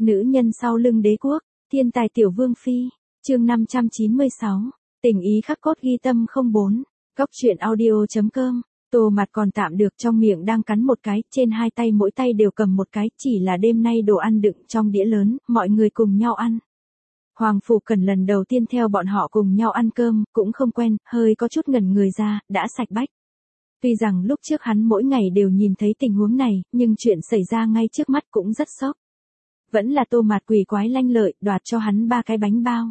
Nữ nhân sau lưng đế quốc, thiên tài tiểu vương phi, chương 596, tình ý khắc cốt ghi tâm 04, góc truyện audio.com. Tô Mạt còn tạm được, trong miệng đang cắn một cái, trên hai tay mỗi tay đều cầm một cái, chỉ là đêm nay đồ ăn đựng trong đĩa lớn, mọi người cùng nhau ăn. Hoàng Phủ Cần lần đầu tiên theo bọn họ cùng nhau ăn cơm, cũng không quen, hơi có chút ngẩn người ra, đã sạch bách. Tuy rằng lúc trước hắn mỗi ngày đều nhìn thấy tình huống này, nhưng chuyện xảy ra ngay trước mắt cũng rất sốc. Vẫn là Tô Mạt quỷ quái lanh lợi, đoạt cho hắn 3 cái bánh bao.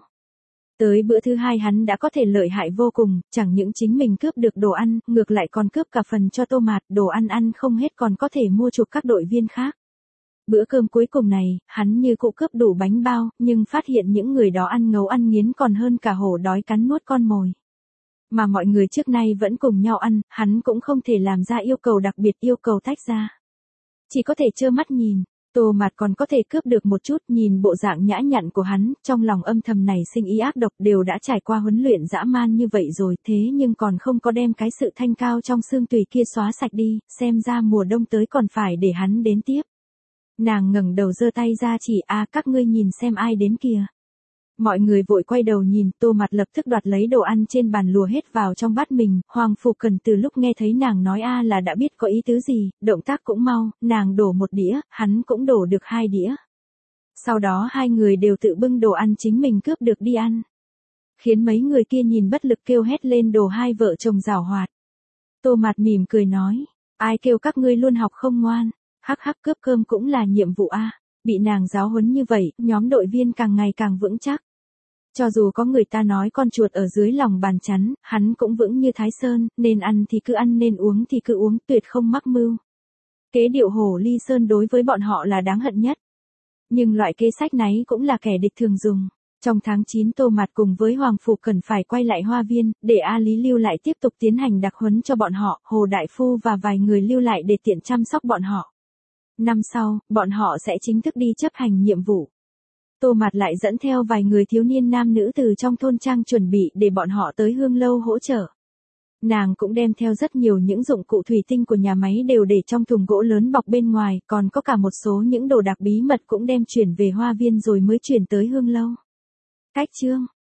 Tới bữa thứ hai hắn đã có thể lợi hại vô cùng, chẳng những chính mình cướp được đồ ăn, ngược lại còn cướp cả phần cho Tô Mạt, đồ ăn ăn không hết còn có thể mua chuộc các đội viên khác. Bữa cơm cuối cùng này, hắn như cụ cướp đủ bánh bao, nhưng phát hiện những người đó ăn ngấu ăn nghiến còn hơn cả hổ đói cắn nuốt con mồi. Mà mọi người trước nay vẫn cùng nhau ăn, hắn cũng không thể làm ra yêu cầu đặc biệt, yêu cầu tách ra. Chỉ có thể trơ mắt nhìn. Tô Mạt còn có thể cướp được một chút, nhìn bộ dạng nhã nhặn của hắn, trong lòng âm thầm này sinh ý ác độc, đều đã trải qua huấn luyện dã man như vậy rồi, thế nhưng còn không có đem cái sự thanh cao trong xương tùy kia xóa sạch đi, xem ra mùa đông tới còn phải để hắn đến tiếp. Nàng ngẩng đầu giơ tay ra chỉ, các ngươi nhìn xem ai đến kìa. Mọi người vội quay đầu nhìn, Tô Mạt lập tức đoạt lấy đồ ăn trên bàn lùa hết vào trong bát mình, Hoàng Phủ Cần từ lúc nghe thấy nàng nói là đã biết có ý tứ gì, động tác cũng mau, nàng đổ một đĩa, hắn cũng đổ được 2 đĩa. Sau đó hai người đều tự bưng đồ ăn chính mình cướp được đi ăn. Khiến mấy người kia nhìn bất lực kêu hét lên đồ hai vợ chồng giảo hoạt. Tô Mạt mỉm cười nói, ai kêu các ngươi luôn học không ngoan, hắc hắc, cướp cơm cũng là nhiệm vụ a. Bị nàng giáo huấn như vậy, nhóm đội viên càng ngày càng vững chắc. Cho dù có người ta nói con chuột ở dưới lòng bàn chắn, hắn cũng vững như Thái Sơn, nên ăn thì cứ ăn, nên uống thì cứ uống, tuyệt không mắc mưu. Kế điệu Hồ Ly Sơn đối với bọn họ là đáng hận nhất. Nhưng loại kế sách này cũng là kẻ địch thường dùng. Trong tháng 9 Tô Mạt cùng với Hoàng Phủ Cần phải quay lại Hoa Viên, để A Lý lưu lại tiếp tục tiến hành đặc huấn cho bọn họ, Hồ Đại Phu và vài người lưu lại để tiện chăm sóc bọn họ. Năm sau, bọn họ sẽ chính thức đi chấp hành nhiệm vụ. Tô Mạt lại dẫn theo vài người thiếu niên nam nữ từ trong thôn trang chuẩn bị để bọn họ tới Hương Lâu hỗ trợ. Nàng cũng đem theo rất nhiều những dụng cụ thủy tinh của nhà máy đều để trong thùng gỗ lớn bọc bên ngoài, còn có cả một số những đồ đạc bí mật cũng đem chuyển về Hoa Viên rồi mới chuyển tới Hương Lâu. Cách chương